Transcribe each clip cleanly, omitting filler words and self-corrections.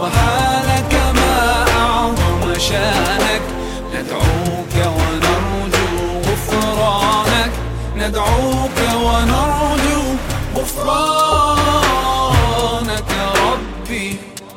سبحانك ما أعظم شانك. ندعوك ونرجو غفرانك، ندعوك ونرجو غفرانك ربي.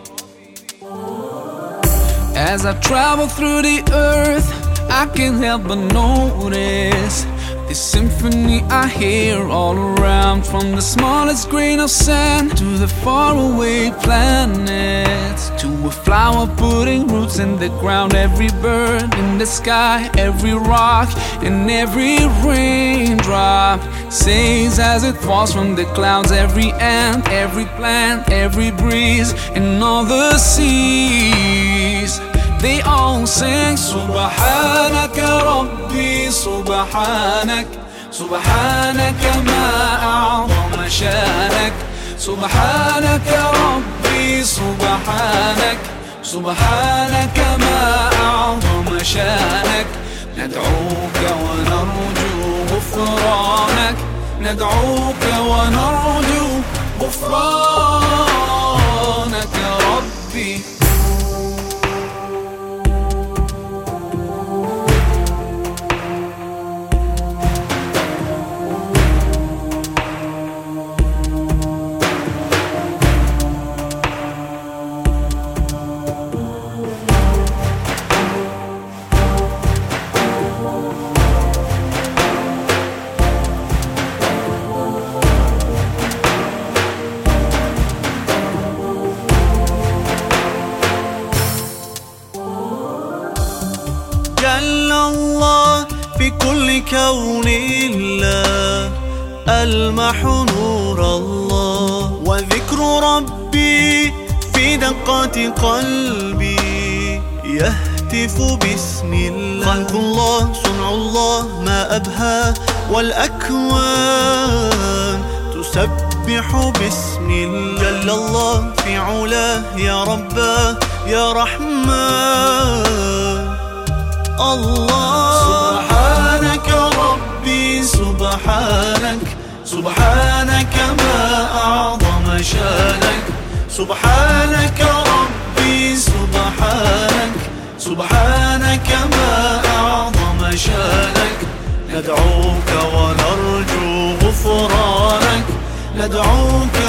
As I travel through the earth, I can't help but notice this symphony I hear all around, from the smallest grain of sand to the faraway planets, to a flower putting roots in the ground, every bird in the sky, every rock and every raindrop sings as it falls from the clouds, every ant, every plant, every breeze, and all the seas. They all sing سبحانك ربي سبحانك. سبحانك ما أعظم شانك. سبحانك ربي سبحانك. سبحانك ما أعظم شانك. ندعوك ونرجو غفرانك. ندعوك ونرجو غفرانك ربي. جل الله في كل كون الله، ألمح نور الله، وذكر ربي في دقات قلبي يهتف باسم الله. خلق الله صنع الله ما أبهى، والأكوان تسبح باسم الله. جل الله في علاه يا رباه يا رحمن الله. سبحانك ربي سبحانك. سبحانك ما أعظم شانك. سبحانك ربي سبحانك. سبحانك ما أعظم شانك. ندعوك ونرجو غفرانك. ندعوك